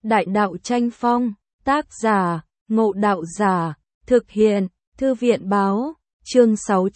Đại đạo tranh phong, tác giả, Ngộ Đạo Giả, thực hiện, Thư viện báo, chương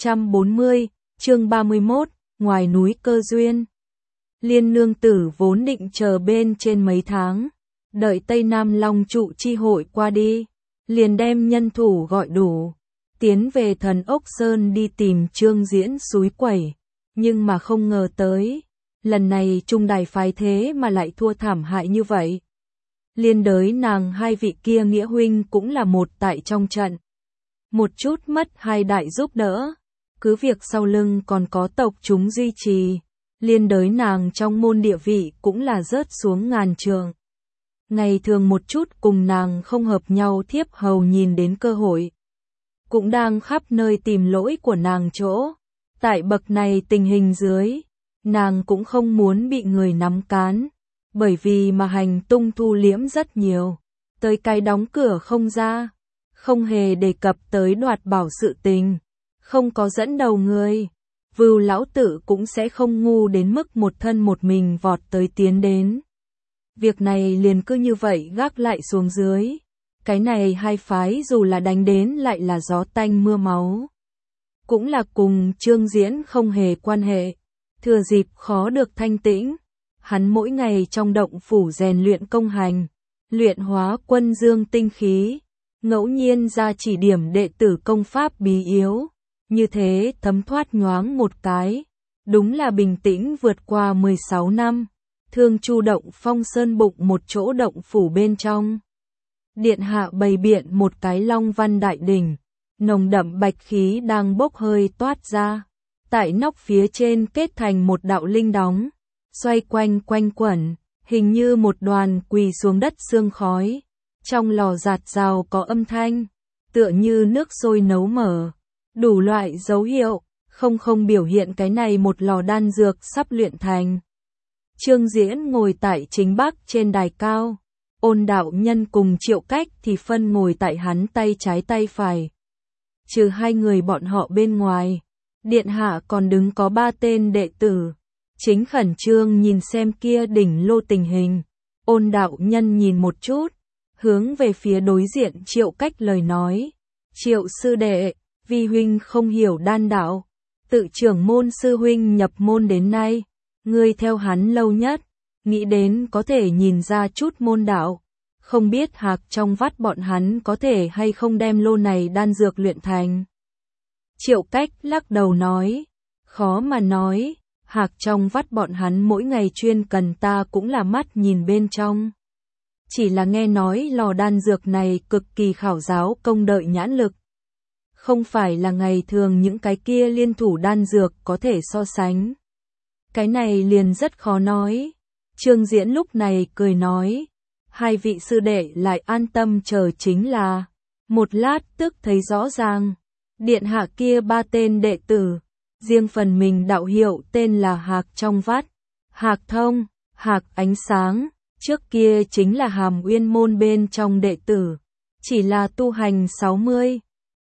640, chương 31, ngoài núi cơ duyên. Liên nương tử vốn định chờ bên trên mấy tháng, đợi Tây Nam Long trụ chi hội qua đi, liền đem nhân thủ gọi đủ, tiến về Thần Ốc Sơn đi tìm Trương Diễn xúi quẩy, nhưng mà không ngờ tới, lần này trung đài phái thế mà lại thua thảm hại như vậy. Liên đới nàng hai vị kia nghĩa huynh cũng là một tại trong trận. Một chút mất hai đại giúp đỡ, cứ việc sau lưng còn có tộc chúng duy trì, liên đới nàng trong môn địa vị cũng là rớt xuống ngàn trường. Ngày thường một chút cùng nàng không hợp nhau thiếp hầu nhìn đến cơ hội, cũng đang khắp nơi tìm lỗi của nàng chỗ. Tại bậc này tình hình dưới, nàng cũng không muốn bị người nắm cán, bởi vì mà hành tung thu liễm rất nhiều, tới cái đóng cửa không ra, không hề đề cập tới đoạt bảo sự tình, không có dẫn đầu người, Vưu lão tử cũng sẽ không ngu đến mức một thân một mình vọt tới tiến đến. Việc này liền cứ như vậy gác lại xuống dưới, cái này hai phái dù là đánh đến lại là gió tanh mưa máu, cũng là cùng Trương Diễn không hề quan hệ, thừa dịp khó được thanh tĩnh. Hắn mỗi ngày trong động phủ rèn luyện công hành, luyện hóa quân dương tinh khí, ngẫu nhiên ra chỉ điểm đệ tử công pháp bí yếu, như thế thấm thoát nhoáng một cái, đúng là bình tĩnh vượt qua 16 năm, Thương Chu động Phong Sơn bụng một chỗ động phủ bên trong. Điện hạ bày biện một cái long văn đại đỉnh, nồng đậm bạch khí đang bốc hơi toát ra, tại nóc phía trên kết thành một đạo linh đóng, xoay quanh quanh quẩn, hình như một đoàn quỳ xuống đất sương khói. Trong lò giạt rào có âm thanh, tựa như nước sôi nấu mở, đủ loại dấu hiệu, không biểu hiện cái này một lò đan dược sắp luyện thành. Trương Diễn ngồi tại chính bắc trên đài cao, Ôn đạo nhân cùng Triệu Cách thì phân ngồi tại hắn tay trái tay phải. Trừ hai người bọn họ bên ngoài, điện hạ còn đứng có 3 tên đệ tử. Chính khẩn trương nhìn xem kia đỉnh lô tình hình, Ôn đạo nhân nhìn một chút, hướng về phía đối diện Triệu Cách lời nói, Triệu sư đệ, vi huynh không hiểu đan đạo, tự trưởng môn sư huynh nhập môn đến nay, ngươi theo hắn lâu nhất, nghĩ đến có thể nhìn ra chút môn đạo, không biết hạc trong vắt bọn hắn có thể hay không đem lô này đan dược luyện thành. Triệu Cách lắc đầu nói, khó mà nói. Hạc trong vắt bọn hắn mỗi ngày chuyên cần ta cũng là mắt nhìn bên trong. Chỉ là nghe nói lò đan dược này cực kỳ khảo giáo công đợi nhãn lực. Không phải là ngày thường những cái kia liên thủ đan dược có thể so sánh. Cái này liền rất khó nói. Trương Diễn lúc này cười nói, hai vị sư đệ lại an tâm chờ chính là. Một lát tức thấy rõ ràng, điện hạ kia 3 tên đệ tử. Riêng phần mình đạo hiệu tên là Hạc trong vắt, Hạc thông, Hạc ánh sáng, trước kia chính là Hàm Uyên môn bên trong đệ tử, chỉ là tu hành 60,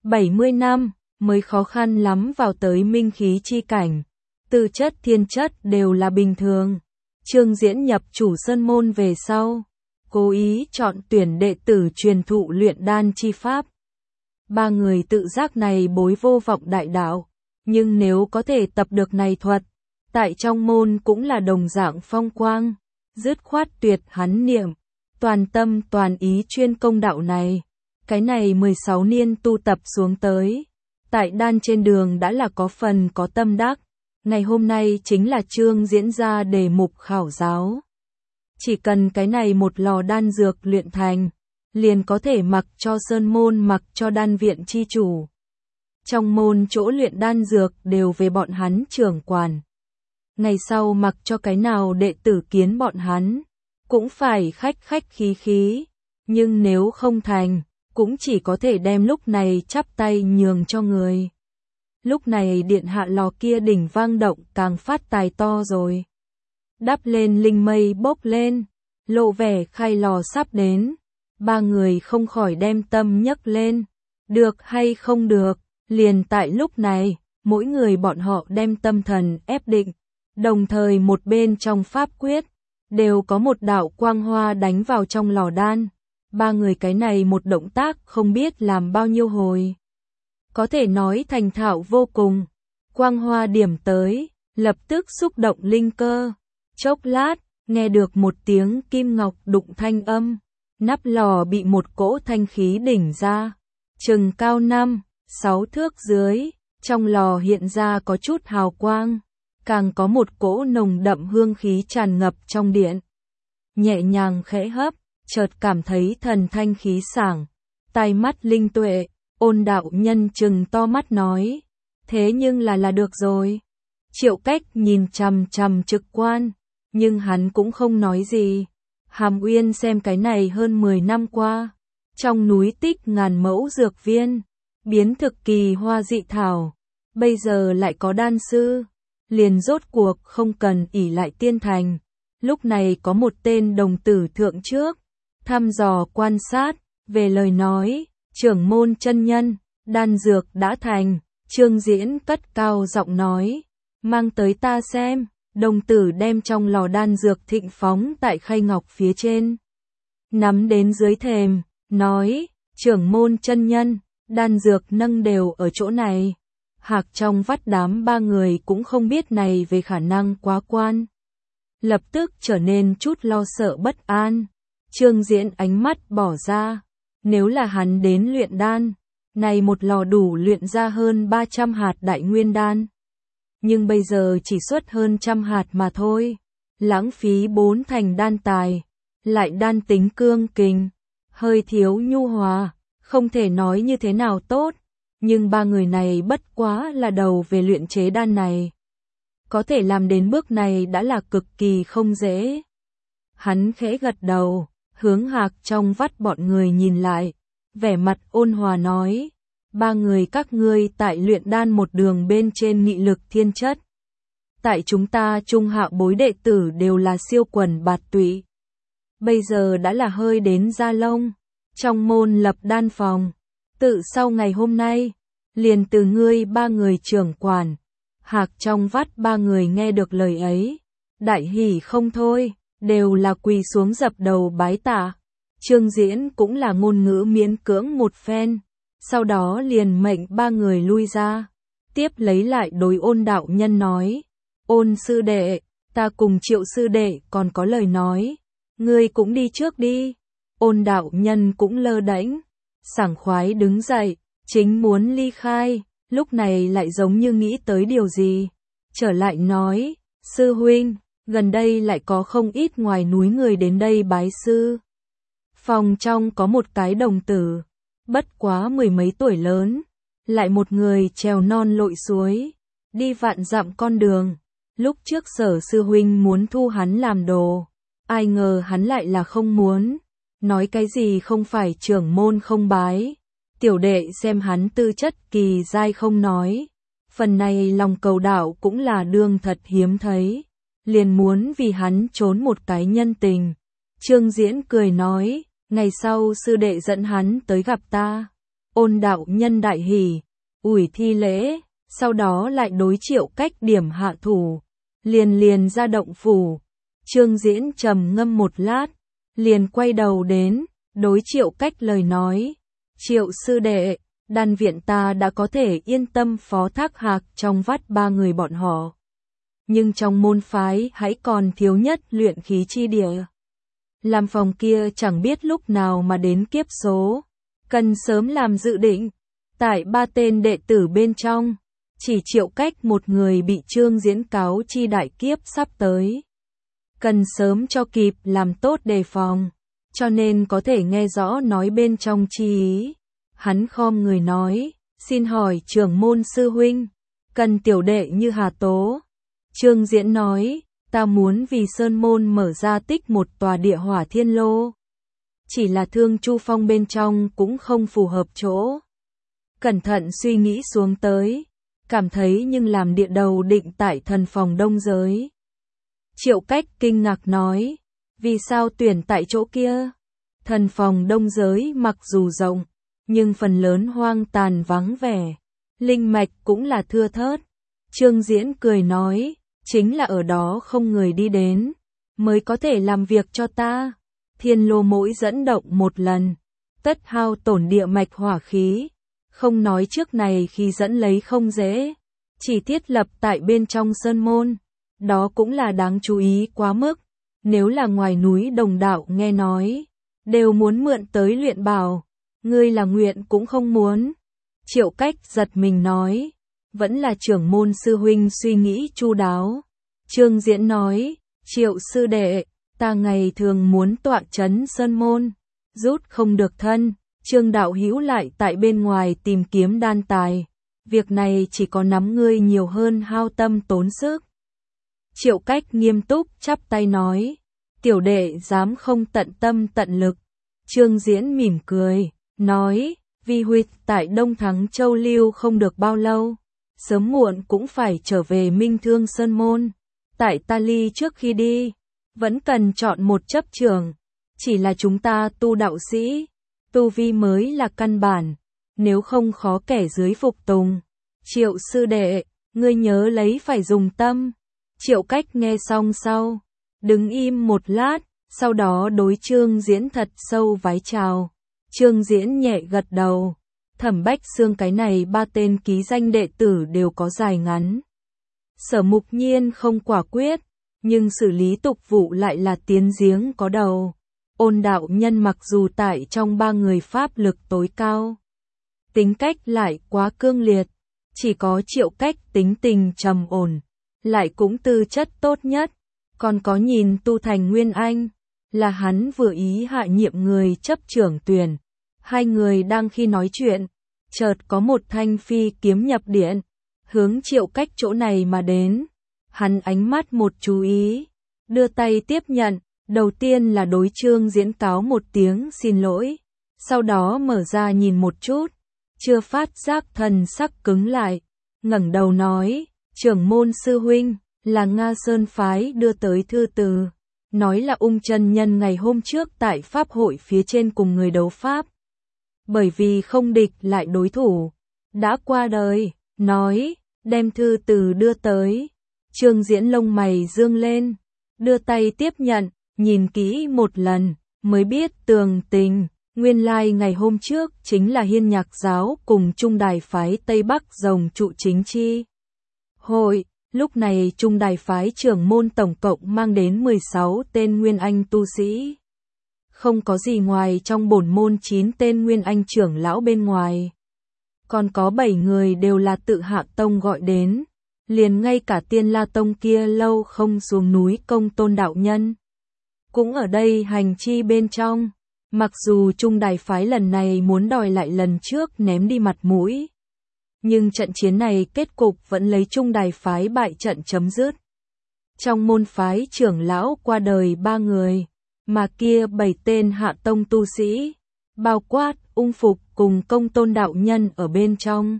70 năm mới khó khăn lắm vào tới minh khí chi cảnh, tư chất thiên chất đều là bình thường. Trương Diễn nhập chủ sơn môn về sau, cố ý chọn tuyển đệ tử truyền thụ luyện đan chi pháp. 3 người tự giác này bối vô vọng đại đạo. Nhưng nếu có thể tập được này thuật, tại trong môn cũng là đồng dạng phong quang, dứt khoát tuyệt hắn niệm, toàn tâm toàn ý chuyên công đạo này. Cái này 16 niên tu tập xuống tới, tại đan trên đường đã là có phần có tâm đắc, ngày hôm nay chính là Trương Diễn ra đề mục khảo giáo. Chỉ cần cái này một lò đan dược luyện thành, liền có thể mặc cho sơn môn mặc cho đan viện chi chủ. Trong môn chỗ luyện đan dược đều về bọn hắn trưởng quản. Ngày sau mặc cho cái nào đệ tử kiến bọn hắn, cũng phải khách khí, nhưng nếu không thành, cũng chỉ có thể đem lúc này chắp tay nhường cho người. Lúc này điện hạ lò kia đỉnh vang động càng phát tài to rồi. Đắp lên linh mây bốc lên, lộ vẻ khai lò sắp đến. 3 người không khỏi đem tâm nhấc lên, được hay không được. Liền tại lúc này, mỗi người bọn họ đem tâm thần ép định, đồng thời một bên trong pháp quyết, đều có một đạo quang hoa đánh vào trong lò đan. Ba người cái này một động tác không biết làm bao nhiêu hồi. Có thể nói thành thạo vô cùng. Quang hoa điểm tới, lập tức xúc động linh cơ. Chốc lát, nghe được một tiếng kim ngọc đụng thanh âm. Nắp lò bị một cỗ thanh khí đỉnh ra. Chừng cao 5-6 thước dưới, trong lò hiện ra có chút hào quang. Càng có một cỗ nồng đậm hương khí tràn ngập trong điện. Nhẹ nhàng khẽ hấp, chợt cảm thấy thần thanh khí sảng, tai mắt linh tuệ. Ôn đạo nhân trừng to mắt nói, thế nhưng là được rồi. Triệu Cách nhìn chằm chằm Trực Quan, nhưng hắn cũng không nói gì. Hàm Uyên xem cái này hơn 10 năm qua, trong núi tích ngàn mẫu dược viên, biến thực kỳ hoa dị thảo, bây giờ lại có đan sư, liền rốt cuộc không cần ỷ lại tiên thành. Lúc này có một tên đồng tử thượng trước, thăm dò quan sát, về lời nói, trưởng môn chân nhân, đan dược đã thành. Trương Diễn cất cao giọng nói, mang tới ta xem. Đồng tử đem trong lò đan dược thịnh phóng tại khay ngọc phía trên, nắm đến dưới thềm, nói, trưởng môn chân nhân, đan dược nâng đều ở chỗ này. Hạc trong vắt đám ba người cũng không biết này về khả năng quá quan, lập tức trở nên chút lo sợ bất an. Trương Diễn ánh mắt bỏ ra, nếu là hắn đến luyện đan, này một lò đủ luyện ra hơn 300 hạt đại nguyên đan. Nhưng bây giờ chỉ xuất hơn 100 hạt mà thôi, lãng phí 4 thành đan tài, lại đan tính cương kình, hơi thiếu nhu hòa, không thể nói như thế nào tốt, nhưng ba người này bất quá là đầu về luyện chế đan này. Có thể làm đến bước này đã là cực kỳ không dễ. Hắn khẽ gật đầu, hướng Hạc trong vắt bọn người nhìn lại, vẻ mặt ôn hòa nói, ba người các ngươi tại luyện đan một đường bên trên nghị lực thiên chất. Tại chúng ta trung hạ bối đệ tử đều là siêu quần bạt tụy. Bây giờ đã là hơi đến da lông, trong môn lập đan phòng. Tự sau ngày hôm nay, liền từ ngươi ba người trưởng quản. Hạc trong vắt ba người nghe được lời ấy, đại hỉ không thôi, đều là quỳ xuống dập đầu bái tạ. Trương Diễn cũng là ngôn ngữ miễn cưỡng một phen, sau đó liền mệnh ba người lui ra, tiếp lấy lại đối Ôn đạo nhân nói, Ôn sư đệ, ta cùng Triệu sư đệ còn có lời nói, ngươi cũng đi trước đi. Ôn đạo nhân cũng lơ đễnh, sảng khoái đứng dậy, chính muốn ly khai, lúc này lại giống như nghĩ tới điều gì, trở lại nói, sư huynh, gần đây lại có không ít ngoài núi người đến đây bái sư. Phòng trong có một cái đồng tử, bất quá 10 mấy tuổi lớn, lại một người trèo non lội suối, đi vạn dặm con đường. Lúc trước Sở sư huynh muốn thu hắn làm đồ, ai ngờ hắn lại là không muốn, nói cái gì không phải trưởng môn không bái. Tiểu đệ xem hắn tư chất kỳ giai không nói, phần này lòng cầu đạo cũng là đương thật hiếm thấy, liền muốn vì hắn trốn một cái nhân tình. Trương Diễn cười nói, ngày sau sư đệ dẫn hắn tới gặp ta. Ôn đạo nhân đại hỉ, ủi thi lễ, sau đó lại đối Triệu Cách điểm hạ thủ, liền ra động phủ. Trương Diễn trầm ngâm một lát, liền quay đầu đến, đối Triệu Cách lời nói, Triệu sư đệ, đan viện ta đã có thể yên tâm phó thác Hạc trong vắt ba người bọn họ. Nhưng trong môn phái hãy còn thiếu nhất luyện khí chi địa. Làm phòng kia chẳng biết lúc nào mà đến kiếp số, cần sớm làm dự định. Tại ba tên đệ tử bên trong, chỉ Triệu Cách một người bị Trương Diễn cáo chi đại kiếp sắp tới. Cần sớm cho kịp làm tốt đề phòng, cho nên có thể nghe rõ nói bên trong chi ý. Hắn khom người nói, xin hỏi trưởng môn sư huynh, cần tiểu đệ như hà tố. Trương Diễn nói, ta muốn vì Sơn Môn mở ra tích một tòa địa hỏa thiên lô. Chỉ là Thương Chu Phong bên trong cũng không phù hợp chỗ. Cẩn thận suy nghĩ xuống tới, cảm thấy nhưng làm địa đầu định tại thần phòng đông giới. Triệu Cách kinh ngạc nói, vì sao tuyển tại chỗ kia? Thần phòng đông giới mặc dù rộng, nhưng phần lớn hoang tàn vắng vẻ, linh mạch cũng là thưa thớt. Trương Diễn cười nói, chính là ở đó không người đi đến, mới có thể làm việc cho ta. Thiên lô mỗi dẫn động một lần, tất hao tổn địa mạch hỏa khí. Không nói trước này khi dẫn lấy không dễ, chỉ thiết lập tại bên trong sơn môn, đó cũng là đáng chú ý quá mức. Nếu là ngoài núi đồng đạo nghe nói, đều muốn mượn tới luyện bảo, ngươi là nguyện cũng không muốn. Triệu Cách giật mình nói, vẫn là trưởng môn sư huynh suy nghĩ chu đáo. Trương Diễn nói, Triệu sư đệ, ta ngày thường muốn tọa trấn sơn môn, rút không được thân. Trương đạo hữu lại tại bên ngoài tìm kiếm đan tài, việc này chỉ có nắm ngươi nhiều hơn hao tâm tốn sức. Triệu Cách nghiêm túc chắp tay nói, tiểu đệ dám không tận tâm tận lực. Trương Diễn mỉm cười, nói, vi huynh tại Đông Thắng Châu lưu không được bao lâu, sớm muộn cũng phải trở về Minh Thương Sơn Môn. Tại ta ly trước khi đi, vẫn cần chọn một chấp trưởng, chỉ là chúng ta tu đạo sĩ, tu vi mới là căn bản, nếu không khó kẻ dưới phục tùng. Triệu sư đệ, ngươi nhớ lấy phải dùng tâm. Triệu Cách nghe xong sau, đứng im một lát, sau đó đối Trương Diễn thật sâu vái chào. Trương Diễn nhẹ gật đầu. Thẩm Bách Xương cái này ba tên ký danh đệ tử đều có dài ngắn. Sở Mục Nhiên không quả quyết, nhưng xử lý tục vụ lại là tiến giếng có đầu. Ôn đạo nhân mặc dù tại trong ba người pháp lực tối cao, tính cách lại quá cương liệt, chỉ có Triệu Cách tính tình trầm ổn, lại cũng tư chất tốt nhất, còn có nhìn tu thành Nguyên Anh, là hắn vừa ý hạ nhiệm người chấp trưởng tuyển. Hai người đang khi nói chuyện, chợt có một thanh phi kiếm nhập điện, hướng Triệu Cách chỗ này mà đến. Hắn ánh mắt một chú ý, đưa tay tiếp nhận, đầu tiên là đối Trương Diễn cáo một tiếng xin lỗi, sau đó mở ra nhìn một chút, chưa phát giác thần sắc cứng lại, ngẩng đầu nói, trưởng môn sư huynh, là Nga Sơn Phái đưa tới thư từ, nói là Ung chân nhân ngày hôm trước tại Pháp hội phía trên cùng người đấu Pháp. Bởi vì không địch lại đối thủ, đã qua đời, nói, đem thư từ đưa tới. Trương Diễn lông mày dương lên, đưa tay tiếp nhận, nhìn kỹ một lần, mới biết tường tình, nguyên lai ngày hôm trước chính là Hiên Nhạc giáo cùng Trung Đài phái Tây Bắc rồng trụ chính chi hội. Lúc này Trung Đài phái trưởng môn tổng cộng mang đến 16 tên Nguyên Anh tu sĩ. Không có gì ngoài trong bổn môn 9 tên Nguyên Anh trưởng lão bên ngoài. Còn có 7 người đều là tự Hạ Tông gọi đến. Liền ngay cả Tiên La Tông kia lâu không xuống núi Công Tôn đạo nhân cũng ở đây hành chi bên trong. Mặc dù Trung Đài phái lần này muốn đòi lại lần trước ném đi mặt mũi, nhưng trận chiến này kết cục vẫn lấy Trung Đài phái bại trận chấm dứt. Trong môn phái trưởng lão qua đời 3 người, mà kia 7 tên Hạ Tông tu sĩ, bao quát Ung Phục cùng Công Tôn đạo nhân ở bên trong,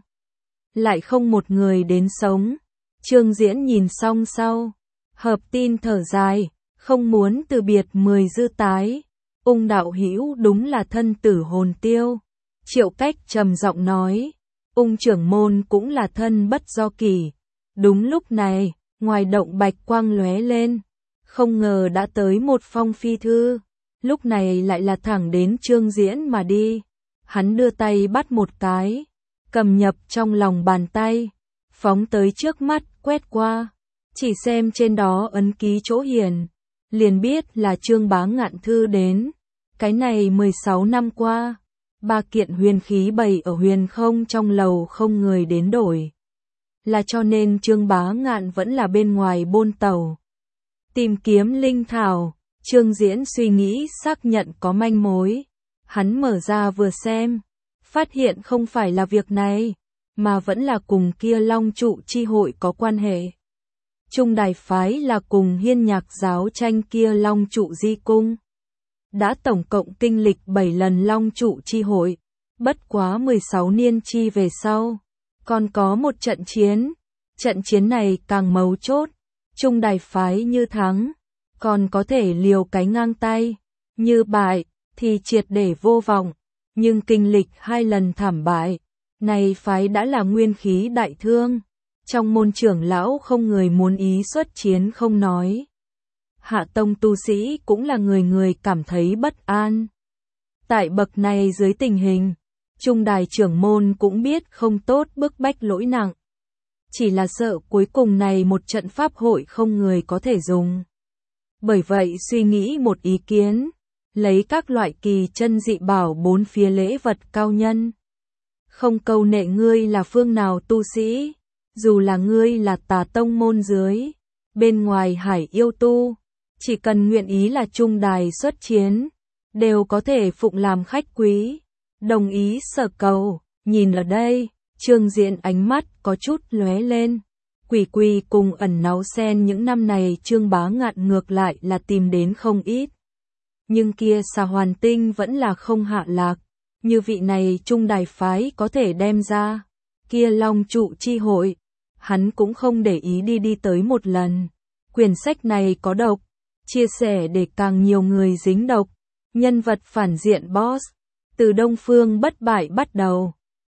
lại không một người đến sống. Trương Diễn nhìn xong sau, hợp tin thở dài, không muốn từ biệt 10 dư tái. Ung đạo hữu đúng là thân tử hồn tiêu. Triệu Cách trầm giọng nói, Ung trưởng môn cũng là thân bất do kỳ. Đúng lúc này, ngoài động bạch quang lóe lên, không ngờ đã tới một phong phi thư, lúc này lại là thẳng đến Trương Diễn mà đi. Hắn đưa tay bắt một cái, cầm nhập trong lòng bàn tay, phóng tới trước mắt quét qua, chỉ xem trên đó ấn ký chỗ hiển, liền biết là Trương Bá Ngạn thư đến. Cái này 16 năm qua, 3 kiện huyền khí bày ở huyền không trong lầu không người đến đổi, là cho nên Trương Bá Ngạn vẫn là bên ngoài bôn tàu tìm kiếm linh thảo. Trương Diễn suy nghĩ xác nhận có manh mối, hắn mở ra vừa xem, phát hiện không phải là việc này, mà vẫn là cùng kia Long trụ chi hội có quan hệ. Trung Đài phái là cùng Hiên Nhạc giáo tranh kia Long trụ di cung, đã tổng cộng kinh lịch 7 lần Long trụ chi hội, bất quá 16 niên chi về sau, còn có một trận chiến này càng mấu chốt, Trung Đài phái như thắng, còn có thể liều cái ngang tay, như bại, thì triệt để vô vọng, nhưng kinh lịch 2 lần thảm bại, này phái đã là nguyên khí đại thương, trong môn trưởng lão không người muốn ý xuất chiến không nói. hạ tông tu sĩ cũng là người người cảm thấy bất an. Tại bậc này dưới tình hình, trung đài trưởng môn cũng biết không tốt bức bách lỗi nặng. Chỉ là sợ cuối cùng này một trận pháp hội không người có thể dùng. Bởi vậy suy nghĩ một ý kiến, lấy các loại kỳ chân dị bảo bốn phía lễ vật cao nhân. Không câu nệ ngươi là phương nào tu sĩ, dù là ngươi là Tà tông môn dưới, bên ngoài hải yêu tu, chỉ cần nguyện ý là trung đài xuất chiến, đều có thể phụng làm khách quý, đồng ý sở cầu. Nhìn ở đây, Trương Diễn ánh mắt có chút lóe lên. Quỷ quỳ cùng ẩn náu sen những năm này Trương Bá Ngạn ngược lại là tìm đến không ít. Nhưng kia Xà Hoàn Tinh vẫn là không hạ lạc, như vị này trung đài phái có thể đem ra. Kia Long trụ chi hội, hắn cũng không để ý đi tới một lần. Quyển sách này có độc, chia sẻ để càng nhiều người dính độc. Nhân vật phản diện boss, từ Đông Phương bất bại bắt đầu.